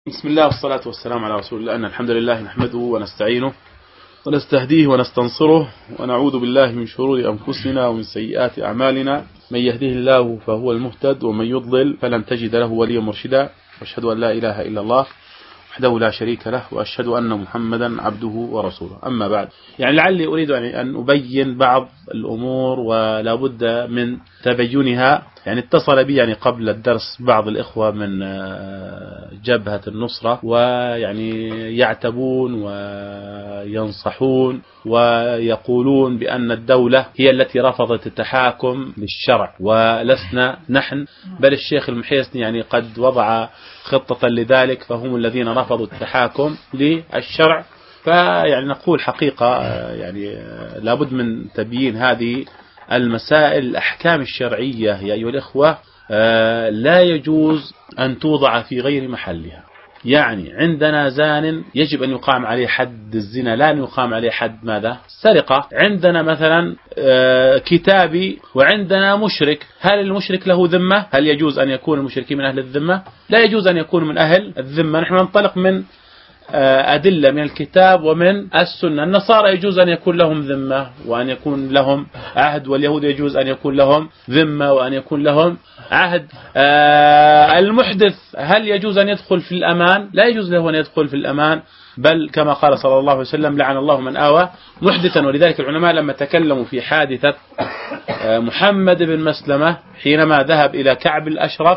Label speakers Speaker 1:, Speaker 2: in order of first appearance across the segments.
Speaker 1: بسم الله والصلاة والسلام على رسول الله. أن الحمد لله نحمده ونستعينه ونستهديه ونستنصره ونعوذ بالله من شرور أنفسنا ومن سيئات أعمالنا. من يهده الله فهو المهتد ومن يضلل فلن تجد له وليا مرشدا. وأشهد أن لا إله إلا الله وحده لا شريك له وأشهد أن محمدا عبده ورسوله. أما بعد، لعلي أريد أن أبين بعض الأمور ولا بد من تبينها. اتصل بي قبل الدرس بعض الإخوة من جبهة النصرة يعتبون وينصحون ويقولون بأن الدولة هي التي رفضت التحاكم للشرع ولسنا نحن، بل الشيخ المحيصني قد وضع خطة لذلك، فهم الذين رفضوا التحاكم للشرع. نقول حقيقة لابد من تبيين هذه المسائل. الأحكام الشرعية يا أيها الإخوة لا يجوز أن توضع في غير محلها. عندنا زان يجب أن يقام عليه حد الزنا، لا أن يقام عليه حد ماذا؟ سرقة. عندنا مثلا كتابي وعندنا مشرك، هل المشرك له ذمة؟ هل يجوز أن يكون المشركين من أهل الذمة؟ لا يجوز أن يكون من أهل الذمة. نحن ننطلق من أدلة من الكتاب ومن السنة. النصارى يجوز أن يكون لهم ذمة وأن يكون لهم عهد، واليهود يجوز أن يكون لهم ذمة وأن يكون لهم عهد. المحدث هل يجوز أن يدخل في الأمان؟ لا يجوز له أن يدخل في الأمان، بل كما قال صلى الله عليه وسلم: لعن الله من آوى محدثا. ولذلك العلماء لما تكلموا في حادثة محمد بن مسلمة حينما ذهب إلى كعب الأشرف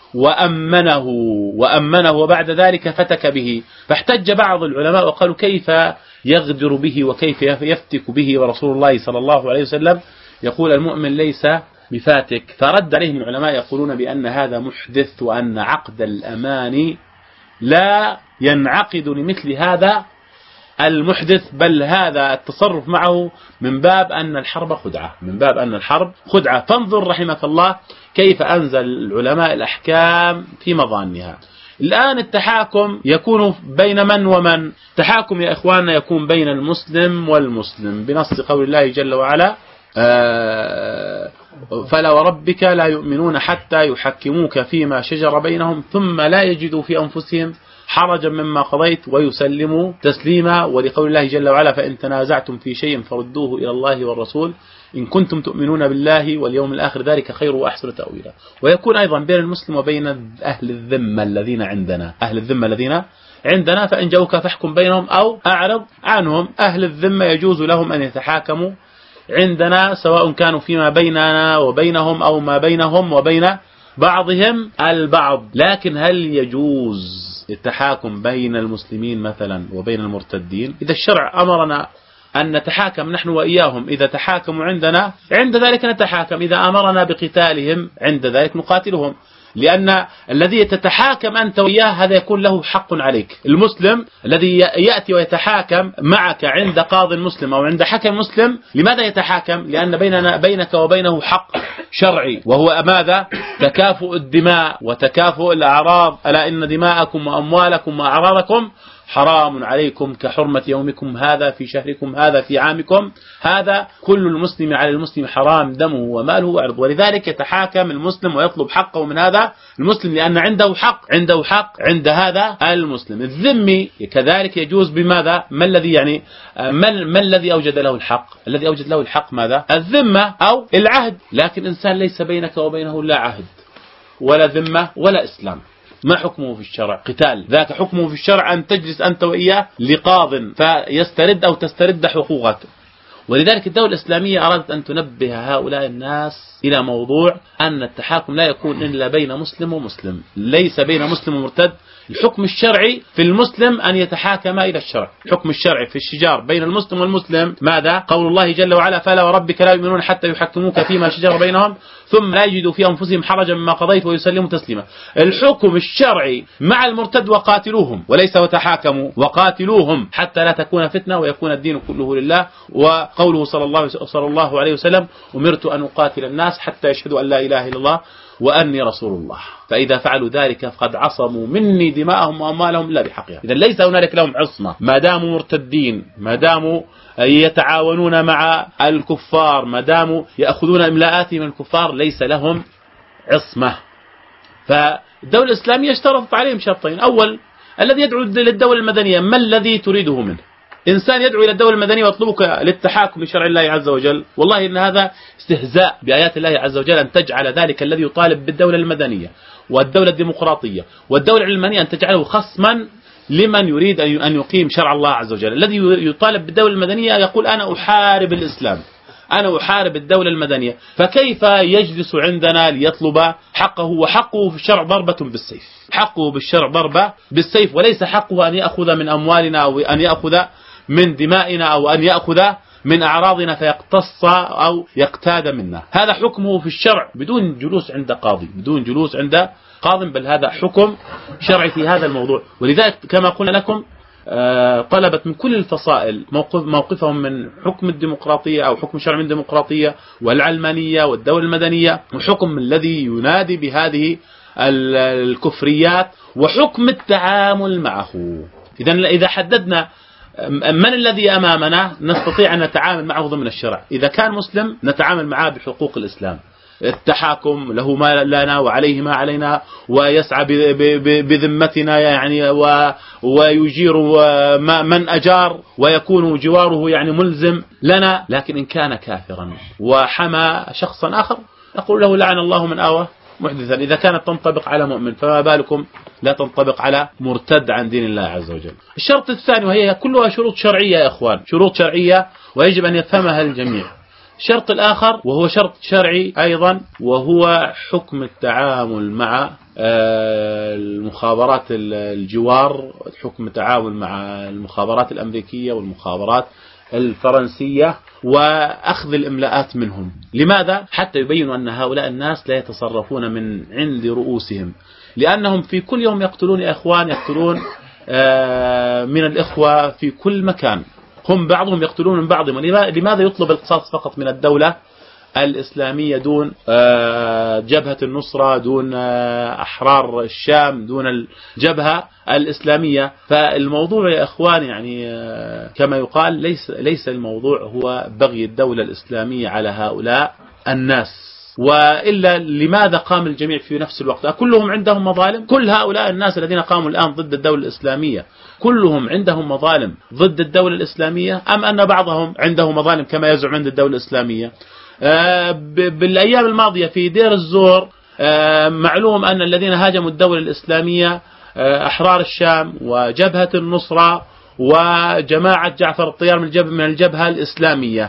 Speaker 1: وأمنه وبعد ذلك فتك به، فاحتج بعض العلماء وقالوا: كيف يغدر به وكيف يفتك به ورسول الله صلى الله عليه وسلم يقول المؤمن ليس بفاتك؟ فرد عليهم العلماء يقولون بأن هذا محدث، وأن عقد الأمان لا ينعقد لمثل هذا المحدث، بل هذا التصرف معه من باب أن الحرب خدعة. فانظر رحمك الله كيف أنزل العلماء الأحكام في مظانها. الآن التحاكم يكون بين من ومن؟ تحاكم يا إخواننا يكون بين المسلم والمسلم بنص قول الله جل وعلا: فلا وربك لا يؤمنون حتى يحكموك فيما شجر بينهم ثم لا يجدوا في أنفسهم حرجا مما قضيت ويسلموا تسليما. ولقول الله جل وعلا: فإن تنازعتم في شيء فردوه إلى الله والرسول إن كنتم تؤمنون بالله واليوم الآخر ذلك خير وأحسن تأويلا. ويكون أيضا بين المسلم وبين أهل الذمة الذين عندنا، فإن جاءوك فاحكم بينهم أو أعرض عنهم. أهل الذمة يجوز لهم أن يتحاكموا عندنا سواء كانوا فيما بيننا وبينهم أو ما بينهم وبين بعضهم البعض. لكن هل يجوز التحاكم بين المسلمين مثلا وبين المرتدين؟ إذا الشرع أمرنا أن نتحاكم نحن وإياهم، إذا تحاكموا عندنا عند ذلك نتحاكم، إذا أمرنا بقتالهم عند ذلك نقاتلهم، لأن الذي تتحاكم أنت وإياه هذا يكون له حق عليك. المسلم الذي يأتي ويتحاكم معك عند قاض مسلم أو عند حكم مسلم، لماذا يتحاكم؟ لأن بينك وبينه حق شرعي، وهو ماذا؟ تكافؤ الدماء وتكافؤ الأعراض. ألا إن دماءكم وأموالكم وأعراضكم حرام عليكم كحرمة يومكم هذا في شهركم هذا في عامكم هذا. كل المسلم على المسلم حرام دمه وماله وعرضه. ولذلك يتحاكم المسلم ويطلب حقه من هذا المسلم، لأن عنده حق عند هذا المسلم. الذمي كذلك يجوز بماذا؟ ما الذي أوجد له الحق؟ الذي أوجد له الحق ماذا؟ الذمة أو العهد. لكن إنسان ليس بينك وبينه لا عهد ولا ذمة ولا إسلام، ما حكمه في الشرع؟ قتال. ذاك حكمه في الشرع أن تجلس أنت وإياه لقاض فيسترد أو تسترد حقوقك. ولذلك الدولة الإسلامية أرادت أن تنبه هؤلاء الناس إلى موضوع أن التحاكم لا يكون إلا بين مسلم ومسلم، ليس بين مسلم ومرتد. الحكم الشرعي في المسلم أن يتحاكم إلى الشرع. الحكم الشرعي في الشجار بين المسلم والمسلم ماذا؟ قول الله جل وعلا: فلا وربك لا يؤمنون حتى يحكموك فيما شجر بينهم ثم لا يجدوا في أنفسهم حرجا مما قضيت ويسلموا تسليما. الحكم الشرعي مع المرتد وقاتلوهم، وليس وتحاكموا، وقاتلوهم حتى لا تكون فتنة ويكون الدين كله لله. وقوله صلى الله عليه وسلم: أمرت أن أقاتل الناس حتى يشهدوا أن لا إله إلا الله وأني رسول الله، فإذا فعلوا ذلك فقد عصموا مني دماءهم وأموالهم إلا بحقها. إذا ليس هنالك لهم عصمة ما داموا مرتدين، ما داموا يتعاونون مع الكفار، ما داموا يأخذون إملاءاتهم من الكفار، ليس لهم عصمة. فالدولة الإسلامية اشترطت عليهم شرطين: أول الذي يدعو للدولة المدنية ما الذي تريده منه؟ إنسان يدعو إلى الدولة المدنية ويطلبك للتحاكم لشرع الله عز وجل، والله إن هذا استهزاء بآيات الله عز وجل، أن تجعل ذلك الذي يطالب بالدولة المدنية والدولة الديمقراطية والدولة العلمانية أن تجعله خصما لمن يريد أن يقيم شرع الله عز وجل. الذي يطالب بالدولة المدنية يقول أنا أحارب الإسلام، أنا أحارب الدولة المدنية، فكيف يجلس عندنا ليطلب حقه؟ وحقه في الشرع ضربة بالسيف، حقه بالشرع ضربة بالسيف، وليس حقه أن يأخذ من أموالنا أو أن يأخذ من دمائنا أو أن يأخذ من أعراضنا فيقتص أو يقتاد منا. هذا حكمه في الشرع بدون جلوس عند قاضي، بدون جلوس عند قاض، بل هذا حكم شرعي في هذا الموضوع. ولذلك كما قلنا لكم طلبت من كل الفصائل موقفهم من حكم الديمقراطية أو حكم شرع من الديمقراطية والعلمانية والدولة المدنية، وحكم الذي ينادي بهذه الكفريات، وحكم التعامل معه. إذا حددنا من الذي أمامنا نستطيع أن نتعامل معه ضمن الشرع. إذا كان مسلم نتعامل معه بحقوق الإسلام، التحاكم له ما لنا وعليه ما علينا، ويسعى بذمتنا يعني ويجير من أجار ويكون جواره يعني ملزم لنا. لكن إن كان كافرا وحمى شخصا آخر نقول له لعن الله من آوى محدثا. إذا كانت تنطبق على مؤمن فما بالكم لا تنطبق على مرتد عن دين الله عز وجل. الشرط الثاني، وهي كلها شروط شرعية يا إخوان، شروط شرعية ويجب أن يفهمها الجميع. الشرط الآخر وهو شرط شرعي أيضا، وهو حكم التعامل مع المخابرات الجوار، حكم التعامل مع المخابرات الأمريكية والمخابرات الفرنسية وأخذ الإملاءات منهم. لماذا؟ حتى يبينوا أن هؤلاء الناس لا يتصرفون من عند رؤوسهم، لأنهم في كل يوم يقتلون يا إخوان، يقتلون من الإخوة في كل مكان، هم بعضهم يقتلون من بعضهم. لماذا يطلب القصاص فقط من الدولة الإسلامية دون جبهة النصرة، دون أحرار الشام، دون الجبهة الإسلامية؟ فالموضوع يا إخوان يعني كما يقال ليس الموضوع هو بغي الدولة الإسلامية على هؤلاء الناس، وإلا لماذا قام الجميع في نفس الوقت؟ كلهم عندهم مظالم؟ كل هؤلاء الناس الذين قاموا الآن ضد الدولة الإسلامية كلهم عندهم مظالم ضد الدولة الإسلامية، أم أن بعضهم عنده مظالم كما يزعم عند الدولة الإسلامية؟ بالأيام الماضية في دير الزور معلوم أن الذين هاجموا الدولة الإسلامية أحرار الشام وجبهة النصرة وجماعة جعفر الطيار من الجبهة الإسلامية.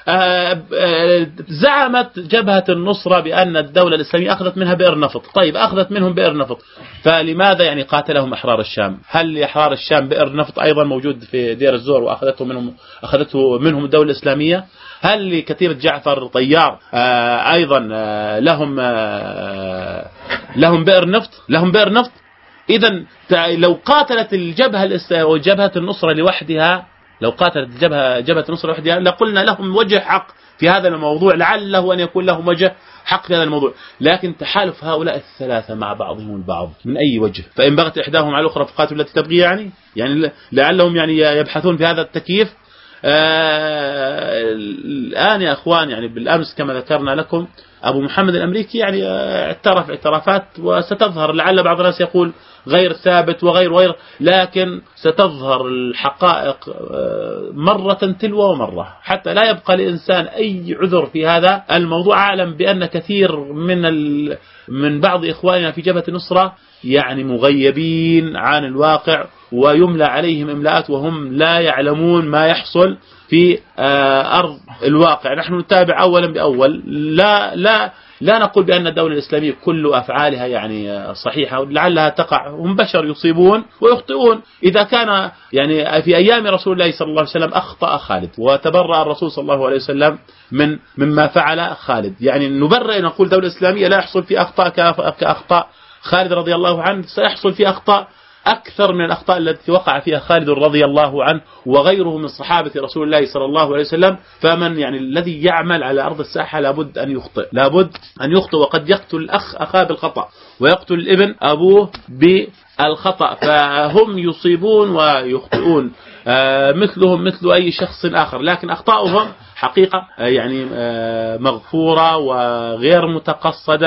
Speaker 1: زعمت جبهة النصرة بأن الدولة الإسلامية أخذت منها بئر نفط. طيب أخذت منهم بئر نفط، فلماذا يعني قاتلهم أحرار الشام؟ هل لأحرار الشام بئر نفط أيضا موجود في دير الزور وأخذته منهم الدولة الإسلامية؟ هل لكتيبة جعفر طيار أيضا لهم بئر نفط؟ لهم بئر نفط. إذا لو قاتلت جبهة النصرة لوحدها، لو قاتلت جبهة النصرة لوحدها لقلنا لهم وجه حق في هذا الموضوع، لعله أن يكون لهم وجه حق في هذا الموضوع. لكن تحالف هؤلاء الثلاثة مع بعضهم البعض من أي وجه؟ فإن بغت إحداهم على الأخرى فقاتلوا التي تبغي، يعني لعلهم يعني يبحثون في هذا التكييف. الآن يا أخوان يعني بالأمس كما ذكرنا لكم أبو محمد الأمريكي يعني اعترف اعترافات، وستظهر لعل بعض الناس يقول غير ثابت وغير، لكن ستظهر الحقائق مرة تلو ومرة حتى لا يبقى لإنسان أي عذر في هذا الموضوع. أعلم بأن كثير من بعض إخواننا في جبهة النصرة يعني مغيبين عن الواقع، ويملى عليهم إملاءات وهم لا يعلمون ما يحصل في أرض الواقع. نحن نتابع أولا بأول، لا نقول بأن الدولة الإسلامية كل أفعالها يعني صحيحة، لعلها تقع، هم بشر يصيبون ويخطئون. إذا كان يعني في أيام رسول الله صلى الله عليه وسلم أخطأ خالد وتبرأ الرسول صلى الله عليه وسلم مما فعل خالد، يعني نبرئ نقول الدولة الإسلامية لا يحصل في أخطاء كأخطاء خالد رضي الله عنه، سيحصل في أخطاء أكثر من الأخطاء التي وقع فيها خالد رضي الله عنه وغيره من صحابة رسول الله صلى الله عليه وسلم. فمن يعني الذي يعمل على أرض الساحة لابد أن يخطئ، لابد أن يخطئ، وقد يقتل الأخ أخاه بالخطأ ويقتل الابن أبوه بالخطأ، فهم يصيبون ويخطئون مثلهم مثل أي شخص آخر، لكن أخطاؤهم حقيقة يعني مغفورة وغير متقصدة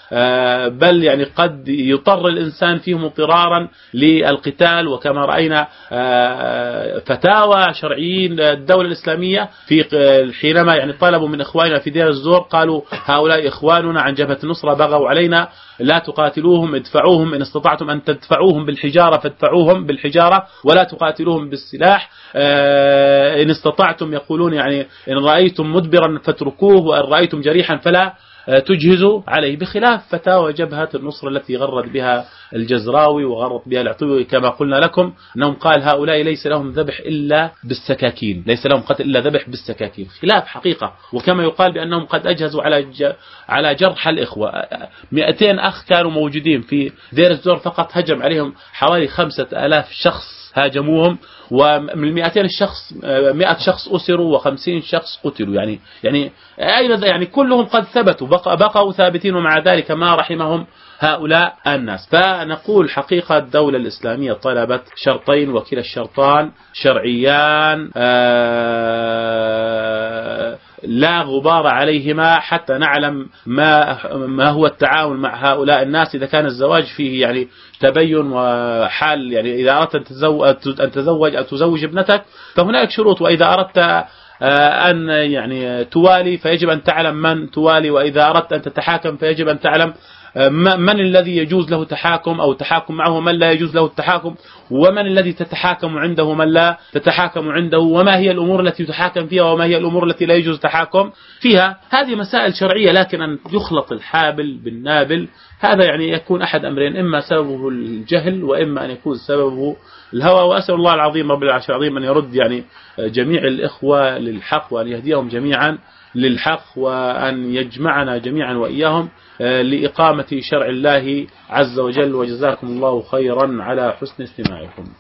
Speaker 1: بل يعني قد يضطر الإنسان فيهم اضطرارا للقتال. وكما رأينا فتاوى شرعيين الدولة الإسلامية في حينما يعني طلبوا من إخواننا في دير الزور، قالوا هؤلاء إخواننا عن جبهة النصرة بغوا علينا، لا تقاتلوهم، ادفعوهم إن استطعتم أن تدفعوهم بالحجارة فادفعوهم بالحجارة ولا تقاتلوهم بالسلاح، إن استطعتم يقولون يعني إن رأيتم مدبرا فاتركوه وإن رأيتم جريحا فلا تجهزوا عليه، بخلاف فتاوى جبهة النصرة التي غرد بها الجزراوي وغرد بها العطوي كما قلنا لكم، أنهم قال هؤلاء ليس لهم ذبح إلا بالسكاكين، ليس لهم قتل إلا ذبح بالسكاكين، خلاف حقيقة. وكما يقال بأنهم قد أجهزوا على جرح الإخوة. 200 أخ كانوا موجودين في دير الزور فقط، هجم عليهم حوالي 5000 شخص هاجموهم، ومن 200 شخص 100 شخص أسروا و50 شخص قتلوا. يعني أين يعني كلهم قد ثبتوا بقوا ثابتين، ومع ذلك ما رحمهم هؤلاء الناس. فنقول حقيقة الدولة الإسلامية طلبت شرطين، وكلا الشرطان شرعيان لا غبار عليهما، حتى نعلم ما هو التعامل مع هؤلاء الناس. إذا كان الزواج فيه يعني تبين وحال، يعني إذا أردت أن تزوج أو تزوج ابنتك فهناك شروط، وإذا أردت أن يعني توالي فيجب أن تعلم من توالي، وإذا أردت أن تتحاكم فيجب أن تعلم من الذي يجوز له التحاكم أو التحاكم معه، من لا يجوز له التحاكم، ومن الذي تتحاكم عنده، من لا تتحاكم عنده، وما هي الأمور التي تتحاكم فيها وما هي الأمور التي لا يجوز التحاكم فيها. هذه مسائل شرعية، لكن أن يخلط الحابل بالنابل هذا يعني يكون أحد أمرين، إما سببه الجهل وإما أن يكون سببه الهوى. وأسأل الله العظيم رب العرش العظيم أن يرد يعني جميع الإخوة للحق، وأن يهديهم جميعا للحق، وأن يجمعنا جميعا وإياهم لإقامة شرع الله عز وجل. وجزاكم الله خيرا على حسن استماعكم.